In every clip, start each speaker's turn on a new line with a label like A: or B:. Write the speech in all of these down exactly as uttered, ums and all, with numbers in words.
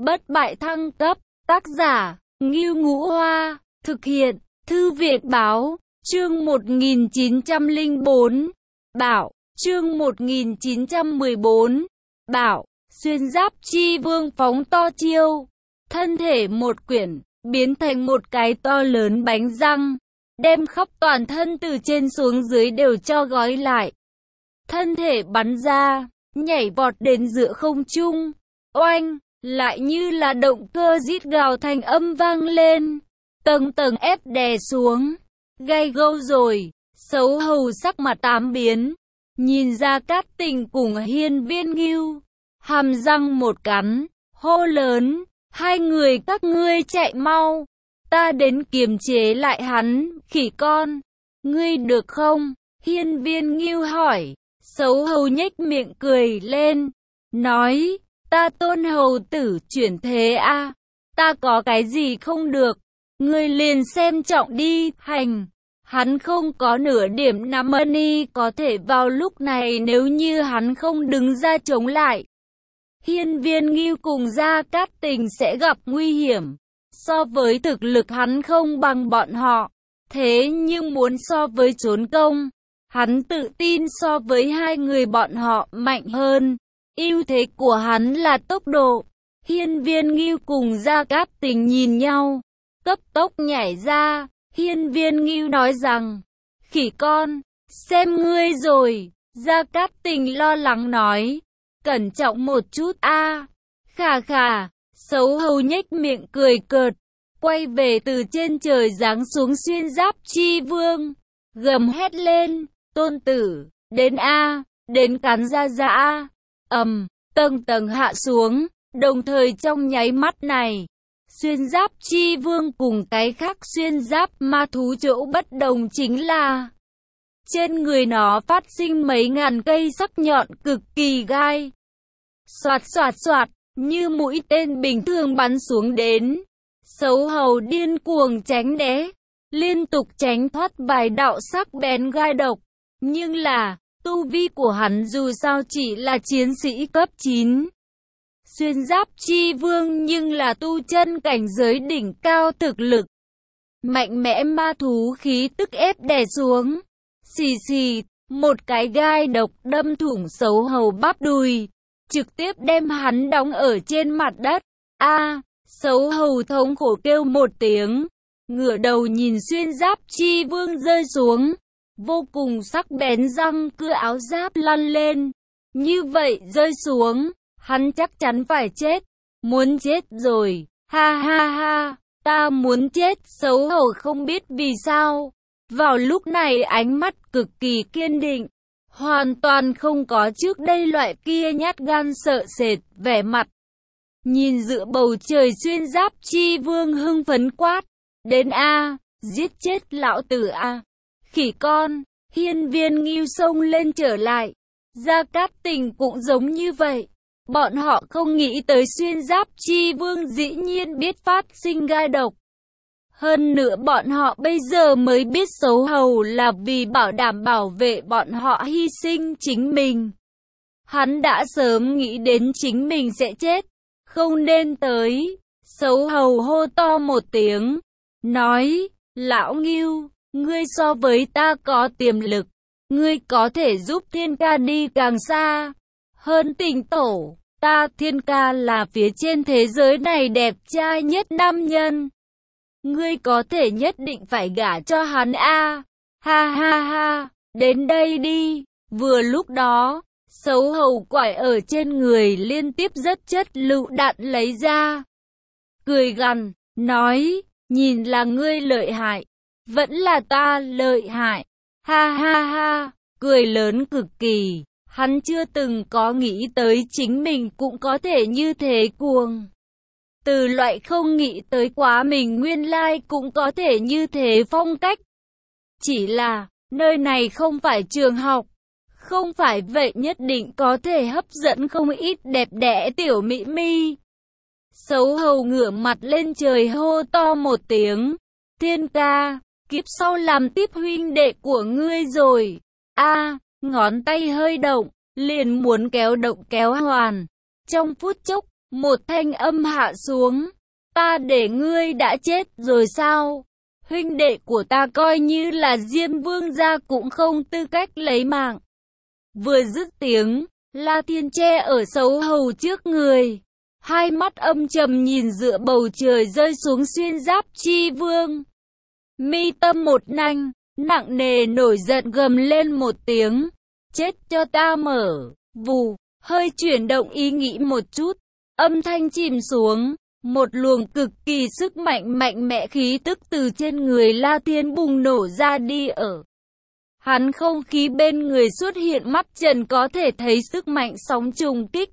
A: Bất bại thăng cấp, tác giả, Ngưu Ngũ Hoa, thực hiện, Thư viện Báo, chương một nghìn chín trăm lẻ bốn, Bảo, chương một nghìn chín trăm mười bốn, Bảo, xuyên giáp chi vương phóng to chiêu, thân thể một quyển, biến thành một cái to lớn bánh răng, đem khắp toàn thân từ trên xuống dưới đều cho gói lại. Thân thể bắn ra, nhảy vọt đến giữa không trung, oanh, lại như là động cơ rít gào thành âm vang lên, tầng tầng ép đè xuống, gay gâu rồi, xấu hầu sắc mặt tám biến, nhìn Gia Cát Tình cùng Hiên Viên Ngưu, hàm răng một cắn, hô lớn, hai người các ngươi chạy mau, ta đến kiềm chế lại hắn, khỉ con, ngươi được không? Hiên Viên Ngưu hỏi, xấu hầu nhếch miệng cười lên, nói, ta Tôn hầu tử chuyển thế a, à, ta có cái gì không được, ngươi liền xem trọng đi, hành. Hắn không có nửa điểm nắm money có thể vào lúc này nếu như hắn không đứng ra chống lại. Hiên Viên Ngưu cùng Gia Cát Tình sẽ gặp nguy hiểm. So với thực lực hắn không bằng bọn họ. Thế nhưng muốn so với trốn công, hắn tự tin so với hai người bọn họ mạnh hơn. Ưu thế của hắn là tốc độ. Hiên Viên Ngưu cùng Gia Cát Tình nhìn nhau, cấp tốc nhảy ra. Hiên Viên Ngưu nói rằng, khỉ con, xem ngươi rồi. Gia Cát Tình lo lắng nói, cẩn trọng một chút a. À. Khà khà, xấu hầu nhếch miệng cười cợt, quay về từ trên trời giáng xuống xuyên giáp chi vương, gầm hét lên, tôn tử, đến a, à, đến cắn ra ra a. Ầm, tầng tầng hạ xuống, đồng thời trong nháy mắt này, xuyên giáp chi vương cùng cái khác xuyên giáp ma thú chỗ bất đồng chính là trên người nó phát sinh mấy ngàn cây sắc nhọn cực kỳ gai. Xoạt xoạt xoạt, như mũi tên bình thường bắn xuống đến. Xấu hầu điên cuồng tránh né, liên tục tránh thoát vài đạo sắc bén gai độc. Nhưng là, tu vi của hắn dù sao chỉ là chiến sĩ cấp chín. Xuyên giáp chi vương nhưng là tu chân cảnh giới đỉnh cao thực lực. Mạnh mẽ ma thú khí tức ép đè xuống. Xì xì, một cái gai độc đâm thủng xấu hầu bắp đùi, trực tiếp đem hắn đóng ở trên mặt đất. A, à, xấu hầu thống khổ kêu một tiếng, ngửa đầu nhìn xuyên giáp chi vương rơi xuống. Vô cùng sắc bén răng cưa áo giáp lăn lên. Như vậy rơi xuống, hắn chắc chắn phải chết. Muốn chết rồi, ha ha ha, ta muốn chết. Xấu hổ không biết vì sao. Vào lúc này ánh mắt cực kỳ kiên định. Hoàn toàn không có trước đây loại kia nhát gan sợ sệt, vẻ mặt. Nhìn giữa bầu trời xuyên giáp chi vương hưng phấn quát. Đến a, giết chết lão tử a. Khỉ con, Hiên Viên Ngưu xông lên trở lại. Gia Cát Tình cũng giống như vậy. Bọn họ không nghĩ tới xuyên giáp chi vương dĩ nhiên biết phát sinh gai độc. Hơn nữa bọn họ bây giờ mới biết xấu hầu là vì bảo đảm bảo vệ bọn họ hy sinh chính mình. Hắn đã sớm nghĩ đến chính mình sẽ chết, không nên tới. Xấu hầu hô to một tiếng, nói, lão Ngưu, ngươi so với ta có tiềm lực, ngươi có thể giúp Thiên Ca đi càng xa hơn Tình Tổ. Ta Thiên Ca là phía trên thế giới này đẹp trai nhất nam nhân. Ngươi có thể nhất định phải gả cho hắn a. À. Ha ha ha, đến đây đi. Vừa lúc đó, xấu hầu quải ở trên người liên tiếp rất chất lựu đạn lấy ra. Cười gằn, nói, nhìn là ngươi lợi hại, vẫn là ta lợi hại. Ha ha ha, cười lớn cực kỳ. Hắn chưa từng có nghĩ tới chính mình cũng có thể như thế cuồng. Từ loại không nghĩ tới quá mình nguyên lai cũng có thể như thế phong cách. Chỉ là, nơi này không phải trường học. Không phải vậy nhất định có thể hấp dẫn không ít đẹp đẽ tiểu mỹ mi. Xấu hầu ngửa mặt lên trời hô to một tiếng. Thiên Ca, kiếp sau làm tiếp huynh đệ của ngươi rồi. A, à, ngón tay hơi động, liền muốn kéo động kéo hoàn. Trong phút chốc, Một thanh âm hạ xuống. Ta để ngươi đã chết rồi sao? Huynh đệ của ta coi như là Diêm Vương gia cũng không tư cách lấy mạng. Vừa dứt tiếng, La Thiên che ở Sấu Hầu trước người. Hai mắt âm trầm nhìn dựa bầu trời rơi xuống Xuyên Giáp Chi Vương. Mi tâm một nanh, nặng nề nổi giận gầm lên một tiếng. Chết cho ta mở, vù, hơi chuyển động ý nghĩ một chút. Âm thanh chìm xuống, một luồng cực kỳ sức mạnh mạnh mẽ khí tức từ trên người La Thiên bùng nổ ra đi ở. Hắn không khí bên người xuất hiện mắt trần có thể thấy sức mạnh sóng trùng kích.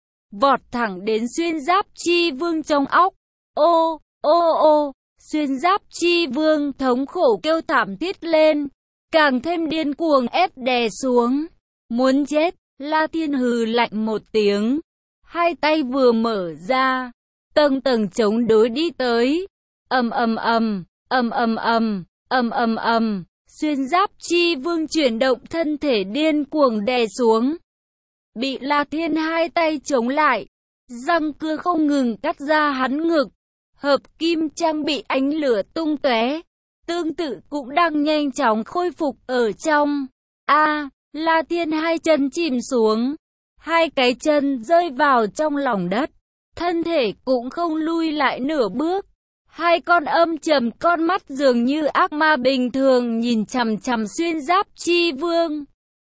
A: Vọt thẳng đến Xuyên Giáp Chi Vương trong óc. Ô, ô ô, Xuyên Giáp Chi Vương thống khổ kêu thảm thiết lên. Càng thêm điên cuồng ép đè xuống. Muốn chết, La Thiên hừ lạnh một tiếng. Hai tay vừa mở ra, tầng tầng chống đối đi tới. Ầm ầm ầm, ầm ầm ầm, ầm ầm ầm, Xuyên Giáp Chi Vương chuyển động thân thể điên cuồng đè xuống. Bị La Thiên hai tay chống lại, răng cưa không ngừng cắt ra hắn ngực. Hợp kim trang bị ánh lửa tung tóe, tương tự cũng đang nhanh chóng khôi phục ở trong. A, La Thiên hai chân chìm xuống, hai cái chân rơi vào trong lòng đất, thân thể cũng không lui lại nửa bước. Hai con âm trầm con mắt dường như ác ma bình thường nhìn chằm chằm Xuyên Giáp Chi Vương.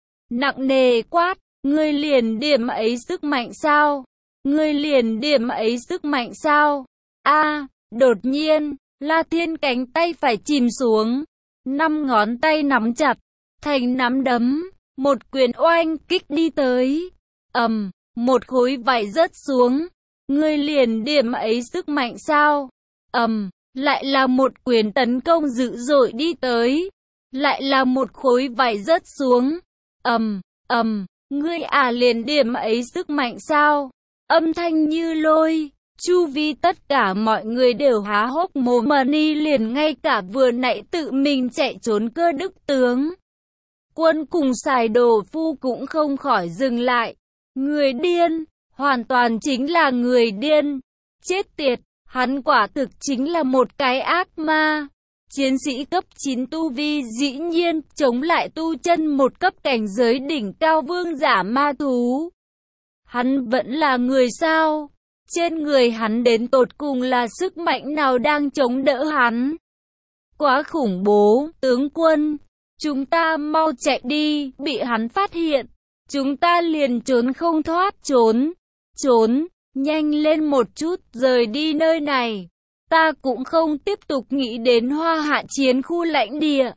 A: Nặng nề quát, ngươi liền điểm ấy sức mạnh sao? Ngươi liền điểm ấy sức mạnh sao? A, đột nhiên, La Thiên cánh tay phải chìm xuống, năm ngón tay nắm chặt, thành nắm đấm, một quyền oanh kích đi tới. Ầm, một khối vải rớt xuống. Ngươi liền điểm ấy sức mạnh sao? Ầm, lại là một quyền tấn công dữ dội đi tới. Lại là một khối vải rớt xuống. Ầm, ầm, ngươi à liền điểm ấy sức mạnh sao? Âm thanh như lôi, chu vi tất cả mọi người đều há hốc mồm mà ni liền ngay cả vừa nãy tự mình chạy trốn Cơ Đức tướng quân cùng Sài Đồ Phu cũng không khỏi dừng lại. Người điên, hoàn toàn chính là người điên. Chết tiệt, hắn quả thực chính là một cái ác ma. Chiến sĩ cấp chín tu vi dĩ nhiên chống lại tu chân một cấp cảnh giới đỉnh cao vương giả ma thú. Hắn vẫn là người sao? Trên người hắn đến tột cùng là sức mạnh nào đang chống đỡ hắn? Quá khủng bố, tướng quân. Chúng ta mau chạy đi, bị hắn phát hiện. Chúng ta liền trốn không thoát trốn. Trốn, nhanh lên một chút, rời đi nơi này. Ta cũng không tiếp tục nghĩ đến Hoa Hạ chiến khu lãnh địa.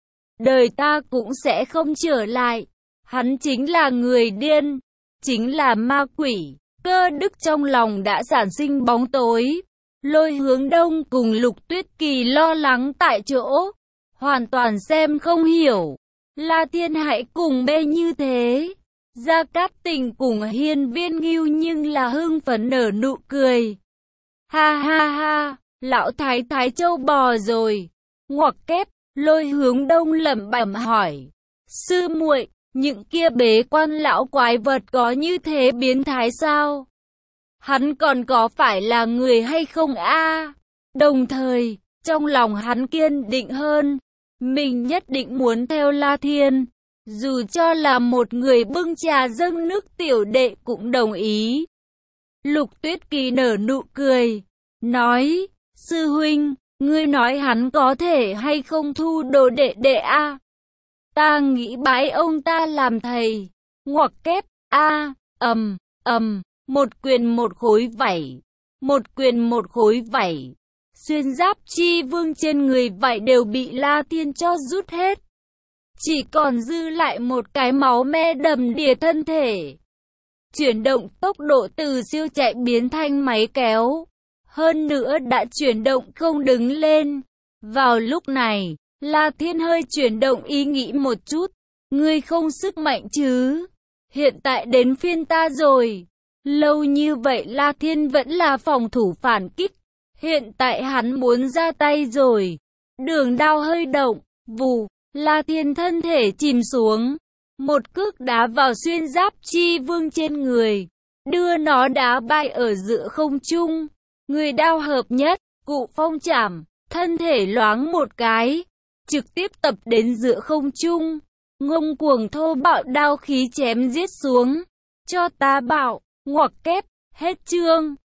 A: Đời ta cũng sẽ không trở lại. Hắn chính là người điên, chính là ma quỷ. Cơ Đức trong lòng đã sản sinh bóng tối. Lôi Hướng Đông cùng Lục Tuyết Kỳ lo lắng tại chỗ, hoàn toàn xem không hiểu. La Thiên hãy cùng bê như thế. Gia Cát Tình cùng Hiên Viên Ngưu nhưng là hưng phấn nở nụ cười. Ha ha ha, lão thái thái châu bò rồi. Ngoặc kép, Lôi Hướng Đông lẩm bẩm hỏi. Sư muội, những kia bế quan lão quái vật có như thế biến thái sao? Hắn còn có phải là người hay không a? Đồng thời, trong lòng hắn kiên định hơn. Mình nhất định muốn theo La Thiên. Dù cho là một người bưng trà dâng nước tiểu đệ cũng đồng ý. Lục Tuyết Kỳ nở nụ cười, nói, sư huynh, ngươi nói hắn có thể hay không thu đồ đệ đệ a? Ta nghĩ bái ông ta làm thầy. Ngoặc kép, a, ầm, ầm, một quyền một khối vảy, một quyền một khối vảy. Xuyên Giáp Chi Vương trên người vảy đều bị La Thiên cho rút hết. Chỉ còn dư lại một cái máu me đầm đìa thân thể. Chuyển động tốc độ từ siêu chạy biến thành máy kéo. Hơn nữa đã chuyển động không đứng lên. Vào lúc này, La Thiên hơi chuyển động ý nghĩ một chút. Ngươi không sức mạnh chứ? Hiện tại đến phiên ta rồi. Lâu như vậy La Thiên vẫn là phòng thủ phản kích. Hiện tại hắn muốn ra tay rồi. Đường đao hơi động, vù, La Thiên thân thể chìm xuống. Một cước đá vào Xuyên Giáp Chi Vương trên người. đưa nó đá bay ở giữa không trung. Người đao hợp nhất, Cụ Phong chảm, thân thể loáng một cái, trực tiếp tập đến giữa không trung, ngông cuồng thô bạo đao khí chém giết xuống. Cho ta bảo, ngoặc kép, hết chương.